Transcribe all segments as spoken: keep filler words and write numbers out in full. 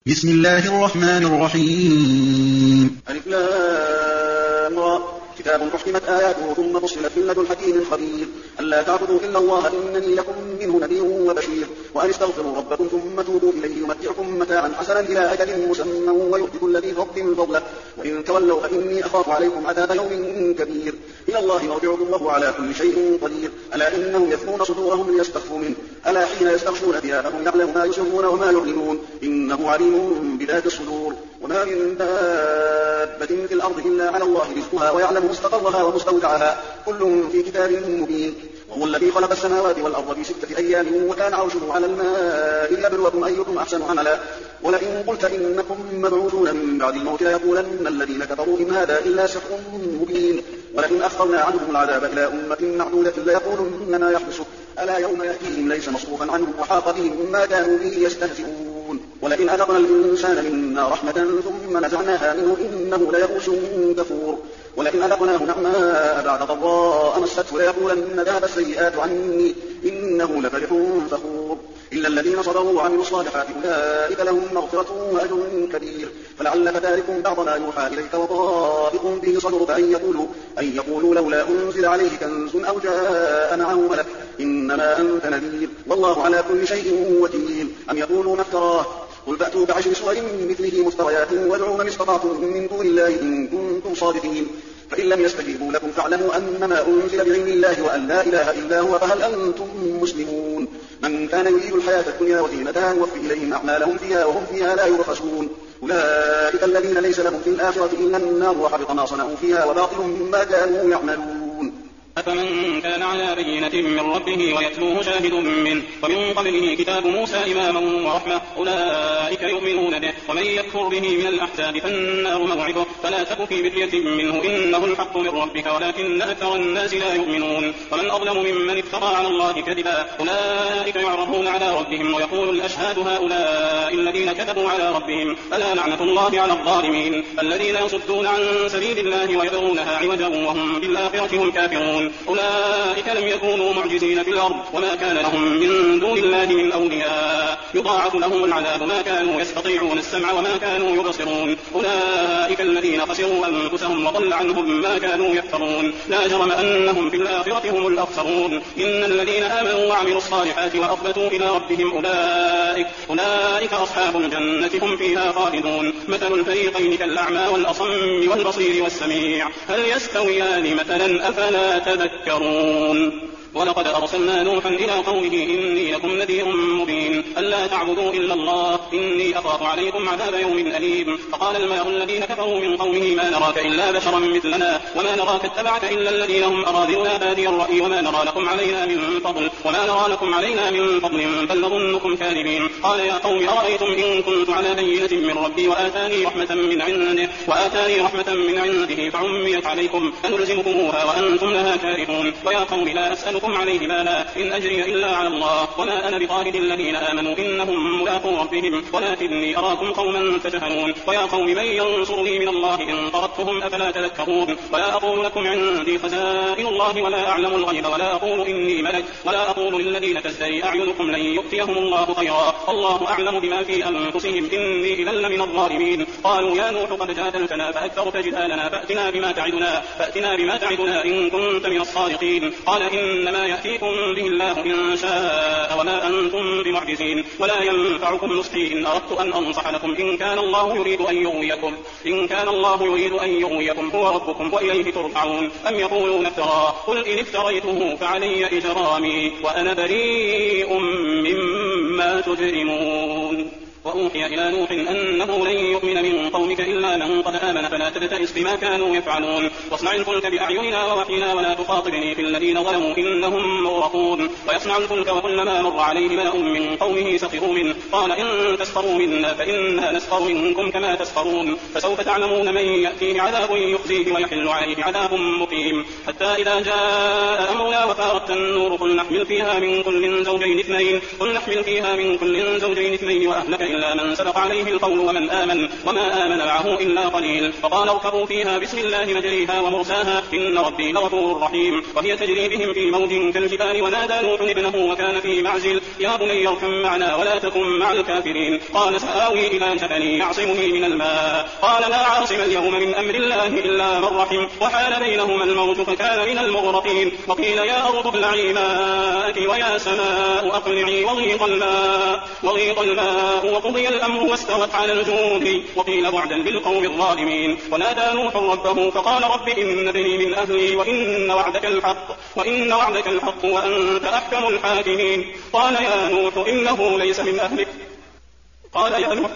بسم الله الرحمن الرحيم. ألف لام را. كتاب أحكمت آياته ثم فصلت من لدن حكيم خبير ألا تعبدوا إلا الله إنني لكم منه نذير وبشير وأن استغفروا ربكم ثم توبوا إليه يمتعكم متاعا حسنا إلى أجل مسمى ويؤتي كل ذي فضل فضله وإن تولوا فإني أخاف عليكم عذاب يوم كبير إلى الله مرجعكم وهو على كل شيء قدير ألا إنهم يثنون صدورهم ليستخفوا منه ألا حين يستغشون ثيابهم يعلم ما يسرون وما يعلنون إنه عليم بذات الصدور وما من دابة في الأرض إلا على الله رزقها ويعلم مستقرها ومستودعها كل في كتاب مبين وهو الذي خلق السماوات والأرض في ستة أيام وكان عرشه على الماء ليبلوكم أيكم أحسن عملا ولئن قلت إنكم مبعوثون من بعد الموت ليقولن الذين كفروا إن هذا إلا سحر مبين ولئن أخرنا عنهم العذاب إلى أمة معدودة ليقولن ما يحبسه ألا يوم يأتيهم ليس مصروفا عنهم وحاق بهم ما كانوا به يستهزئون ولئن أذقنا الإنسان منا رحمة ثم نزعناها منه إنه ليئوس كفور ولئن أذقناه نعماء بعد ضراء مسته ليقولن ذهب السيئات عني إنه لفرح فخور إلا الذين صبروا وعملوا الصالحات أولئك لهم مغفرة وأجر كبير فلعلك تارك بعض ما يوحى إليك وضائق به صدرك أن يقولوا, أن يقولوا لولا أنزل عليه كنز أو جاء معه ملك إنما أنت نذير والله على كل شيء وكيل أم يقولون افتراه قل فأتوا بعشر سور مثله مفتريات وادعوا من استطعتم من دون الله إن كنتم صادقين فإن لم يستجيبوا لكم فاعلموا أنما أنزل بعلم الله وأن لا إله إلا هو فهل أنتم مسلمون من كان يريد الحياة الدنيا وزينتها نوفي إليهم أعمالهم فيها وهم فيها لا يبخسون أولئك الذين ليس لهم في الآخرة إلا النار وحبط ما صنعوا فيها وباطل ما كانوا يعملون أفمن كان على بينة من ربه ويتلوه شاهد منه ومن قبله كتاب موسى إماما ورحمة أولئك يؤمنون به ومن يكفر به من الأحزاب فالنار موعده فلا تك في مرية منه إنه الحق من ربك ولكن أكثر الناس لا يؤمنون ومن أظلم ممن افترى على الله كذبا أولئك يعرضون على ربهم ويقول الأشهاد هؤلاء الذين كذبوا على ربهم ألا لعنة الله على الظالمين الذين يصدون عن سبيل الله ويبغونها عوجا وهم بالآخرة هم كافرون أولئك لم يكونوا معجزين في الأرض وما كان لهم من دون الله من أولياء يضاعف لهم العذاب ما كانوا يستطيعون السمع وما كانوا يبصرون أولئك الذين خسروا أنفسهم وضل عنهم ما كانوا يفترون لا جرم أنهم في الآخرة هم الأخسرون إن الذين آمنوا وعملوا الصالحات وأخبتوا إلى ربهم أولئك, أولئك أصحاب الجنة هم فيها خالدون مثل الفريقين كالأعمى والأصم والبصير والسميع هل يستويان مثلا أفلا تذكرون ولقد أرسلنا نوحا إلى قومه إني لكم نذير مبين ألا تعبدوا إلا الله إني أخاف عليكم عذاب يوم أليم فقال الملأ الذين كفروا من قومه ما نراك إلا بشرا مثلنا وما نراك اتبعك إلا الذين هم أراذلنا بادي الرأي وما نرى لكم علينا من فضل وما نرى لكم علينا من فضل بل نظنكم كاذبين قال يا قوم أرأيتم إن كنت على بينة من ربي وآتاني رحمة من عنده وآتاني رحمة من عنده فعميت عليكم أنلزمكموها وأنتم لها كارهون ويا قوم لا أسألكم عليه مالا إن أجري إلا على الله وما أنا بطارد الذين آمنوا إنهم ملاقو ربهم ولكني أراكم قوما تجهلون ويا قوم من ينصرني من الله إن طردتهم أفلا تذكرون ولا أقول لكم عندي خزائن الله ولا أعلم الغيب ولا أقول إني ملك ولا أقول للذين تزدري أعينكم لن يؤتيهم الله خيرا الله أعلم بما في أنفسهم إني إذا لمن الظالمين قالوا يا نوح قد جادلتنا فأكثرت جدالنا فأتنا بما تعدنا فأتنا بما تعدنا إن كنت من الصادقين قال إنما يأتيكم به الله إن شاء وما أنتم بمعجزين ولا ينفعكم نصحي إن أردت أن أنصح لكم إن كان الله يريد أن يغويكم إن كان الله يريد أن يغويكم هو ربكم وإليه ترجعون أم يقولون افترى قل إن افتريته فعلي إجرامي وأنا بريء مما تجرمون وأوحي إلى نوح أنه لن يؤمن من قومك إلا من قد آمن فلا تبتئس بما كانوا يفعلون واصنع الفلك بأعيننا ووحينا ولا تخاطبني في الذين ظلموا إنهم مغرقون ويصنع الفلك وكلما مر عليه ملأ من قومه سخروا منه قال إن تسخروا منا فإنا نسخر منكم كما تسخرون فسوف تعلمون من يأتيه عذاب يخزيه ويحل عليه عذاب مقيم حتى إذا جاء أمرنا وفارت النور قل نحمل فيها من كل زوجين اثنين قل نحمل فيها من كل زوجين اثنين وأهلك إلا من سبق عليه القول ومن آمن وما آمن معه إلا قليل. فقال اركبوا فيها بسم الله مجريها ومرساها إن ربي لغفور رحيم. وهي تجري بهم في موج كالجبال ونادى نوح ابنه وكان في معزل يا بني اركب معنا ولا تكن مع الكافرين. قال سآوي إلى جبل يعصمني من الماء قال لا عاصم اليوم من أمر الله إلا من رحم وحال بينهما الموت فكان من المغرقين. وقيل يا أرض ابلعي ماءك ويا سماء أقلعي وغيض الماء وغيض الماء وقضي الأمر واستوت على الجود وقيل بعدا بالقوم الظالمين. ونادى نوح ربه فقال رب إن ابني من أهلي وإن وعدك الحق وإن وعدك الحق وأنت أحكم الحاكمين. قال يا نوح إنه ليس من أهلك قال يا نوح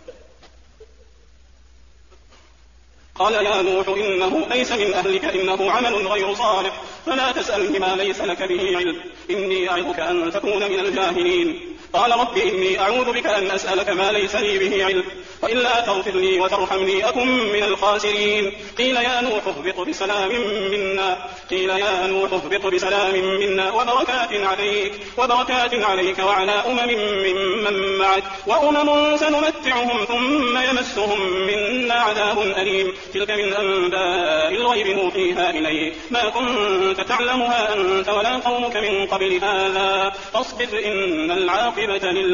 قال يا نوح إنه ليس من أهلك إنه عمل غير صالح فلا تسألني ما ليس لك به علم إني أعظك أن تكون من الجاهلين. قال رب إني أعوذ بك أن أسألك ما ليس لي به علم وإلا تغفر لي وترحمني أكن من الخاسرين. قيل يا نوح اهبط بسلام منا قيل يا نوح اهبط بسلام منا وبركات عليك وبركات عليك وعلى أمم ممن معك وأمم سنمتعهم ثم يمسهم منا عذاب أليم. تلك من أنباء الغيب نوحيها إليك ما كنت تعلمها أنت ولا قومك من قبل هذا فاصبر إن العاقبة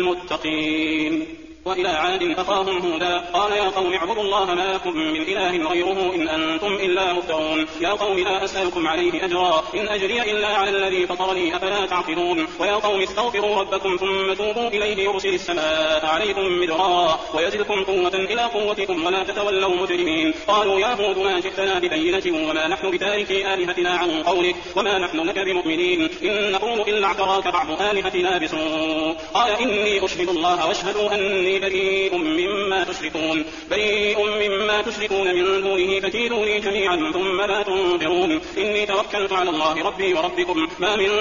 للمتقين. وإلى عاد أخاهم هودا قال يا قوم اعبدوا الله ما لكم من إله غيره إن أنتم إلا مفترون. يا قوم لا أسألكم عليه أجرا إن أجري إلا على الذي فطرني أفلا تعقلون. ويا قوم استغفروا ربكم ثم توبوا إليه يرسل السماء عليكم مدرارا ويزدكم قوة إلى قوتكم ولا تتولوا مجرمين. قالوا يا هود ما جئتنا ببينة وما نحن بتاركي آلهتنا عن قولك وما نحن لك بمؤمنين إن نقول إلا اعتراك بعض آلهتنا بسوء. قال إني أشهد الله واشهدوا أني بريء مما تشركون بريء مما تشركون من دونه فكيدوني جميعا ثم لا تنظرون. إني توكلت على الله ربي وربكم ما من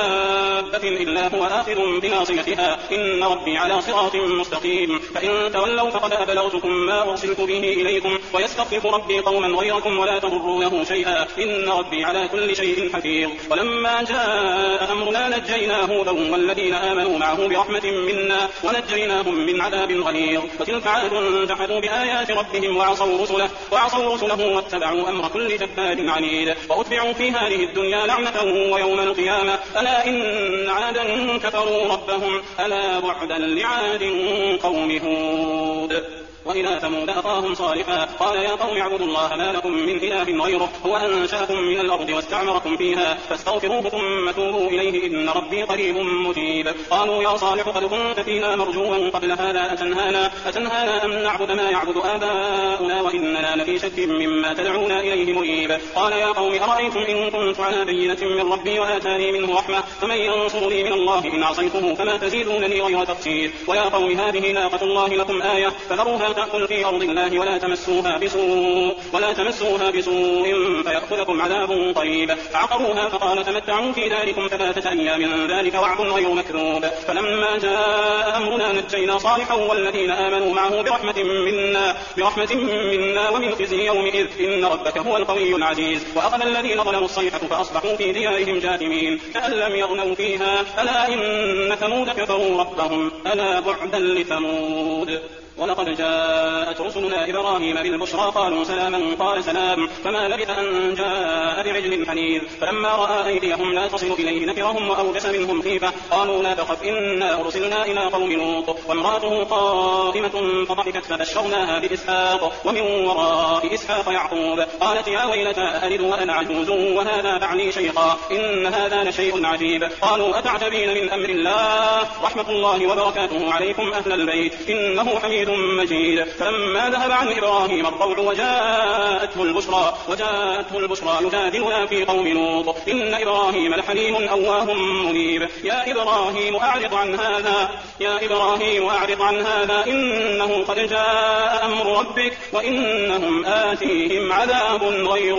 دابة إلا هو آخذ بناصيتها إن ربي على صراط مستقيم. فإن تولوا فقد أبلغتكم ما أرسلت به إليكم ويستخلف ربي قوما غيركم ولا تضرونه شيئا إن ربي على كل شيء حفيظ. ولما جاء أمرنا نجينا هودا والذين آمنوا معه برحمة منا ونجيناهم من عذاب غليظ. وتلك عاد جحدوا بآيات ربهم وعصوا رسله وعصوا رسله واتبعوا أمر كل جبار عنيد وأتبعوا في هذه الدنيا لعنة ويوم القيامة ألا إن عادا كفروا ربهم ألا بعدا لعاد قوم هود. وإلى ثمود أخاهم صالحا قال يا قوم اعبدوا الله ما لكم من إله غيره هو أنشأكم من الأرض واستعمركم فيها فاستغفروه ثم توبوا إليه إن ربي قريب مجيب. قالوا يا صالح قد كنت فينا مرجوا قبل هذا أتنهانا, أتنهانا أن نعبد ما يعبد آباؤنا وإننا لفي شك مما تدعونا إليه مريب. قال يا قوم أرأيتم إن كنت على بينة من ربي وآتاني منه رحمة فمن ينصرني من الله إن عصيته فما تزيدونني غير تقصير. ويا قوم هذه ناقة الله لكم آية فذروها تأكل في أرض الله ولا تمسوها بسوء ولا تمسوها بسوء فيأخذكم عذاب قريب. فعقروها فقال تمتعوا في داركم ثلاثة أيام ذلك وعد غير مكذوب. فلما جاء أمرنا نجينا صالحا والذين آمنوا معه برحمة منا برحمة منا ومن خزي يومئذ إن ربك هو القوي العزيز. وأخذ الذين ظلموا الصيحة فأصبحوا في ديارهم جاثمين كأن لم يغنوا فيها ألا إن ثمود كفروا ربهم ألا بعدا لثمود. ولقد جاءت رسلنا إبراهيم بالبشرى قالوا سلاما قال سلام فما لبث أن جاء بعجل حنيذ. فلما رأى أيديهم لا تصل إليه نكرهم وأوجس منهم خيفة قالوا لا تخف إنا أرسلنا إلى قوم لوط وامرأته قائمة فضحكت فبشرناها بإسحاق ومن وراء إسحاق يعقوب قالت يا ويلتى ألد وأنا عجوز وهذا بعلي شيخا إن هذا لشيء عجيب. قالوا أتعجبين من أمر الله رحمة الله وبركاته عليكم أهل البيت إنه حميد مجيد. فلما ذهب عن إبراهيم الروع وجاءته البشرى وجاءته البشرى يجادلنا في قوم لوط إن إبراهيم لحليم أواه منيب. يا إبراهيم أعرض عن هذا يا إبراهيم أعرض عن هذا إنه قد جاء أمر ربك وإنهم آتيهم عذاب غير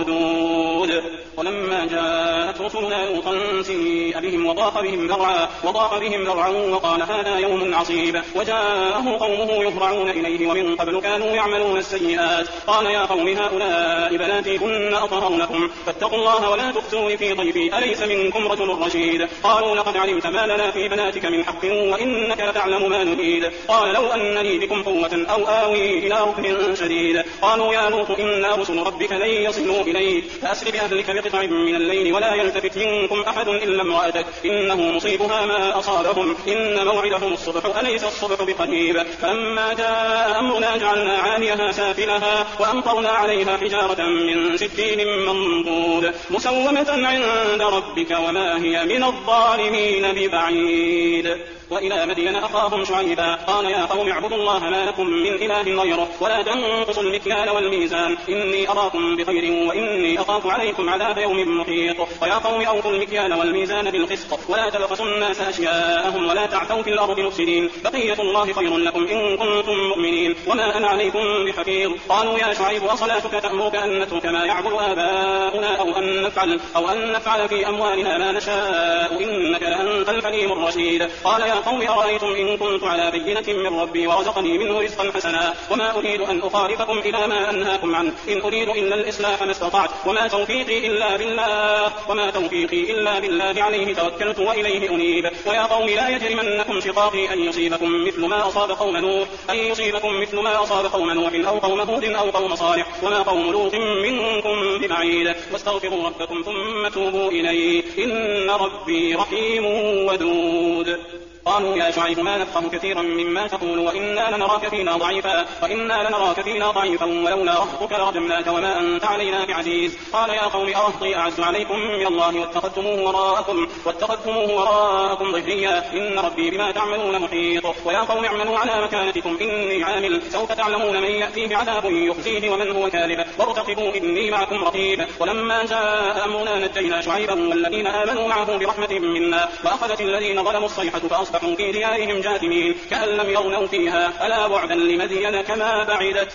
مردود. ولما جاءت رسلنا لوطا سيء بهم وضاق بهم ذرعا وضاق بهم ذرعا وقال هذا يوم عصيب. وجاءه قومه يهرعون إليه ومن قبل كانوا يعملون السيئات. قال يا قوم هؤلاء بناتي كن أطهر لكم فاتقوا الله ولا تفتون في ضيفي أليس منكم رجل رشيد. قالوا لقد علمت ما لنا في بناتك من حق وإنك لتعلم ما نريد. قال لو أن لي بكم قوة أو آوي إلى ركن شديد. قالوا يا لوط إنا رسل ربك لن يصلوا إليك فأسر بأهلك بقطع من الليل ولا يلتفت منكم أحد إلا امرأتك إنه مصيبها ما أصابهم إن موعدهم الصبح أليس الصبح بقريب. فلما جاء أمرنا جعلنا عاليها سافلها وأمطرنا عليها حجارة من سجيل منضود مسومة عند ربك وما هي من الظالمين ببعيد. وإلى مدين أخاهم شعيبا قال يا قوم اعبدوا الله ما لكم من إله غيره ولا تنقصوا المكيال والميزان إني أراكم بخير وإني أخاف عليكم عذاب يوم محيط. ويا قوم أوفوا المكيال والميزان بالقسط ولا تبخسوا الناس أشياءهم ولا تعثوا في الأرض مفسدين بقية الله خير لكم إن كنتم مؤمنين وما أنا عليكم بحفيظ. قالوا يا شعيب أصلاتك تأمرك أن نترك ما يعبد آباؤنا أو أن نفعل أو أن نفعل في أموالنا ما نشاء إنك لأنت الحليم الرشيد. قال يا قوم أرأيتم إن كنت على بينة من ربي ورزقني منه رزقا حسنا وما أريد أن أخالفكم إلى ما أنهاكم عنه إن أريد إلا الإصلاح ما استطعت وما توفيقي إلا بالله وما توفيقي إلا بالله عليه توكلت وإليه أنيب. ويا قوم لا يجرمنكم شقاقي أن يصيبكم مثل ما أصاب قوم نوح أن يصيبكم مثل ما أصاب قوم نوح أو قوم هود أو قوم صالح وما قوم لوط منكم ببعيد. واستغفروا ربكم ثم توبوا إليه إن ربي رحيم ودود. قالوا يا شعيب ما نفقه كثيرا مما تقول وإنا لنراك فينا ضعيفا وإنا لنراك فينا ضعيفا ولولا رهطك لرجمناك وما أنت علينا بعزيز. قال يا قوم أرهطي أعز عليكم من الله واتخذتموه وراءكم واتخذتموه وراءكم ظهريا إن ربي بما تعملون محيط. ويا قوم اعملوا على مكانتكم إني عامل سوف تعلمون من يأتيه بعذاب يخزيه ومن هو كاذب وارتقبوا إني معكم رقيب. ولما جاء أمرنا نجينا شعيبا والذين آمنوا معه برحمة منا وأخذت الذين ظلموا الصيحة فأصبحوا في ديارهم جاثمين كأن لم يغنوا فيها ألا بعدا لمدين كما بعدت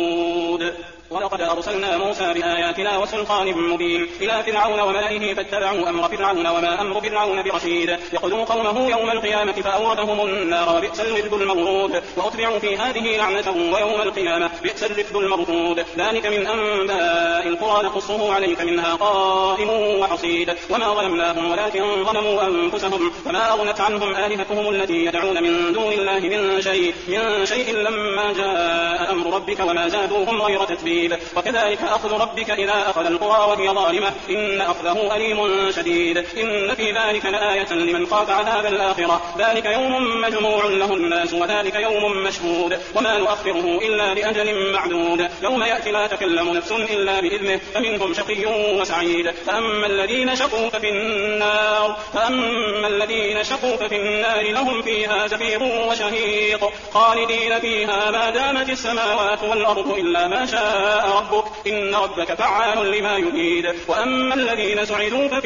ثمود. ولقد أرسلنا موسى بآياتنا وسلطان مبين إلى فرعون وملئه فاتبعوا أمر فرعون وما أمر فرعون برشيد يقتل قومه يوم القيامة فأوردهم النار وبئس الرفد المورود وأتبعوا في هذه لعنة ويوم القيامة بئس الرفد المردود. ذلك من أنباء القرى نقصه عليك منها قائم وحصيد. وما ظلمناهم ولكن ظلموا أنفسهم فما أغنت عنهم آلهتهم التي يدعون من دون الله من شيء من شيء لما جاء أمر ربك وما زادوهم غير تتبيب. وكذلك أخذ ربك إذا أخذ القرى وهي ظالمة إن أخذه أليم شديد. إن في ذلك لآية لمن خاف عذاب الآخرة ذلك يوم مجموع له الناس وذلك يوم مشهود وما نؤخره إلا لأجل معدود. يوم يأتي لا تكلم نفس إلا بإذنه فمنهم شقي وسعيد. فأما الذين شقوا ففي النار فأما الذين شقوا ففي النار لهم فيها زفير وشهيق خالدين فيها ما دامت السماوات والأرض إلا ما شاء ربك إن ربك فعال لما يريد. وأما الذين سعدوا ففي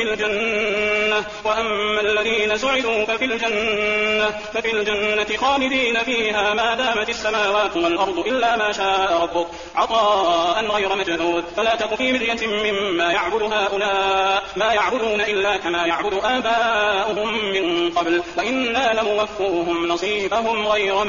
الجنة وأما الذين سعدوا ففي الجنة ففي الجنة خالدين فيها ما دامت السماوات والأرض إلا ما شاء ربك عطاء غير مجدود. فلا تك في مرية مما يعبد هؤلاء ما يعبدون إلا كما يعبد آباؤهم من قبل وإنا لموفوهم نصيبهم غير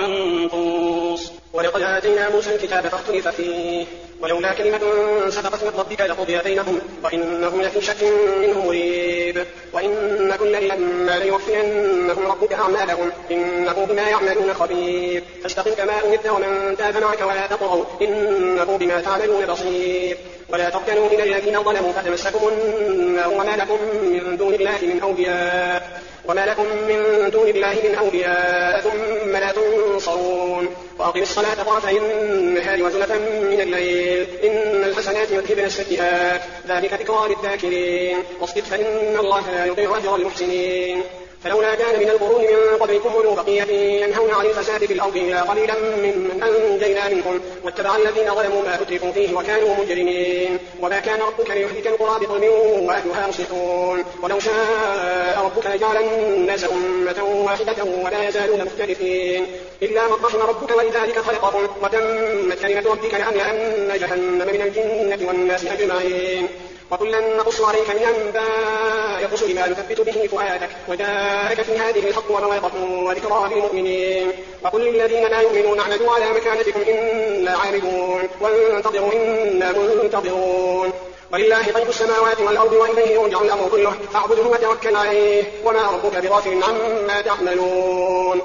منقوص. ولقد آتينا موسى الكتاب فاختلف فيه ولولا كلمة سبقت من ربك لقضي بينهم وإنهم لفي شك منه مريب. وإن كلا لما ليوفينهم ربك أعمالهم إنه بما يعملون خبير. فاستقم كما أمرت ومن تاب معك ولا تطغوا إنه بما تعملون بصير. ولا تركنوا إلى الذين ظلموا فتمسكم النار وما لكم من دون الله من أولياء وما لكم من دون الله من أولياء ثم لا تنصرون. وأقم الصلاة طرفي النهار وزلفا من الليل إن الحسنات يذهبن السيئات ذلك ذكرى للذاكرين. واصبر فإن الله لا يضيع أجر المحسنين. فلولا كان من القرون من قبلكم أولو بقية ينهون عن الفساد في الأرض إلا قليلا ممن أنجينا منهم واتبع الذين ظلموا ما أترفوا فيه وكانوا مجرمين. وما كان ربك ليهلك القرى بظلم وأهلها مصلحون. ولو شاء ربك لجعل الناس أمة واحدة ولا يزالون مختلفين إلا من رحم ربك ولذلك خلقهم وتمت كلمة ربك لأملأن جهنم من الجنة والناس أجمعين. وكلا نقص عليك من أنباء الرسل ما نثبت به فؤادك وجاءك في هذه الحق وموعظة وذكرى للمؤمنين. وقل للذين لا يؤمنون اعملوا على مكانتكم إنا عاملون وانتظروا إنا منتظرون ولله غيب السماوات والأرض وإليه يرجع الأمر كله فاعبده وتوكل عليه وما ربك بغافل عما تعملون.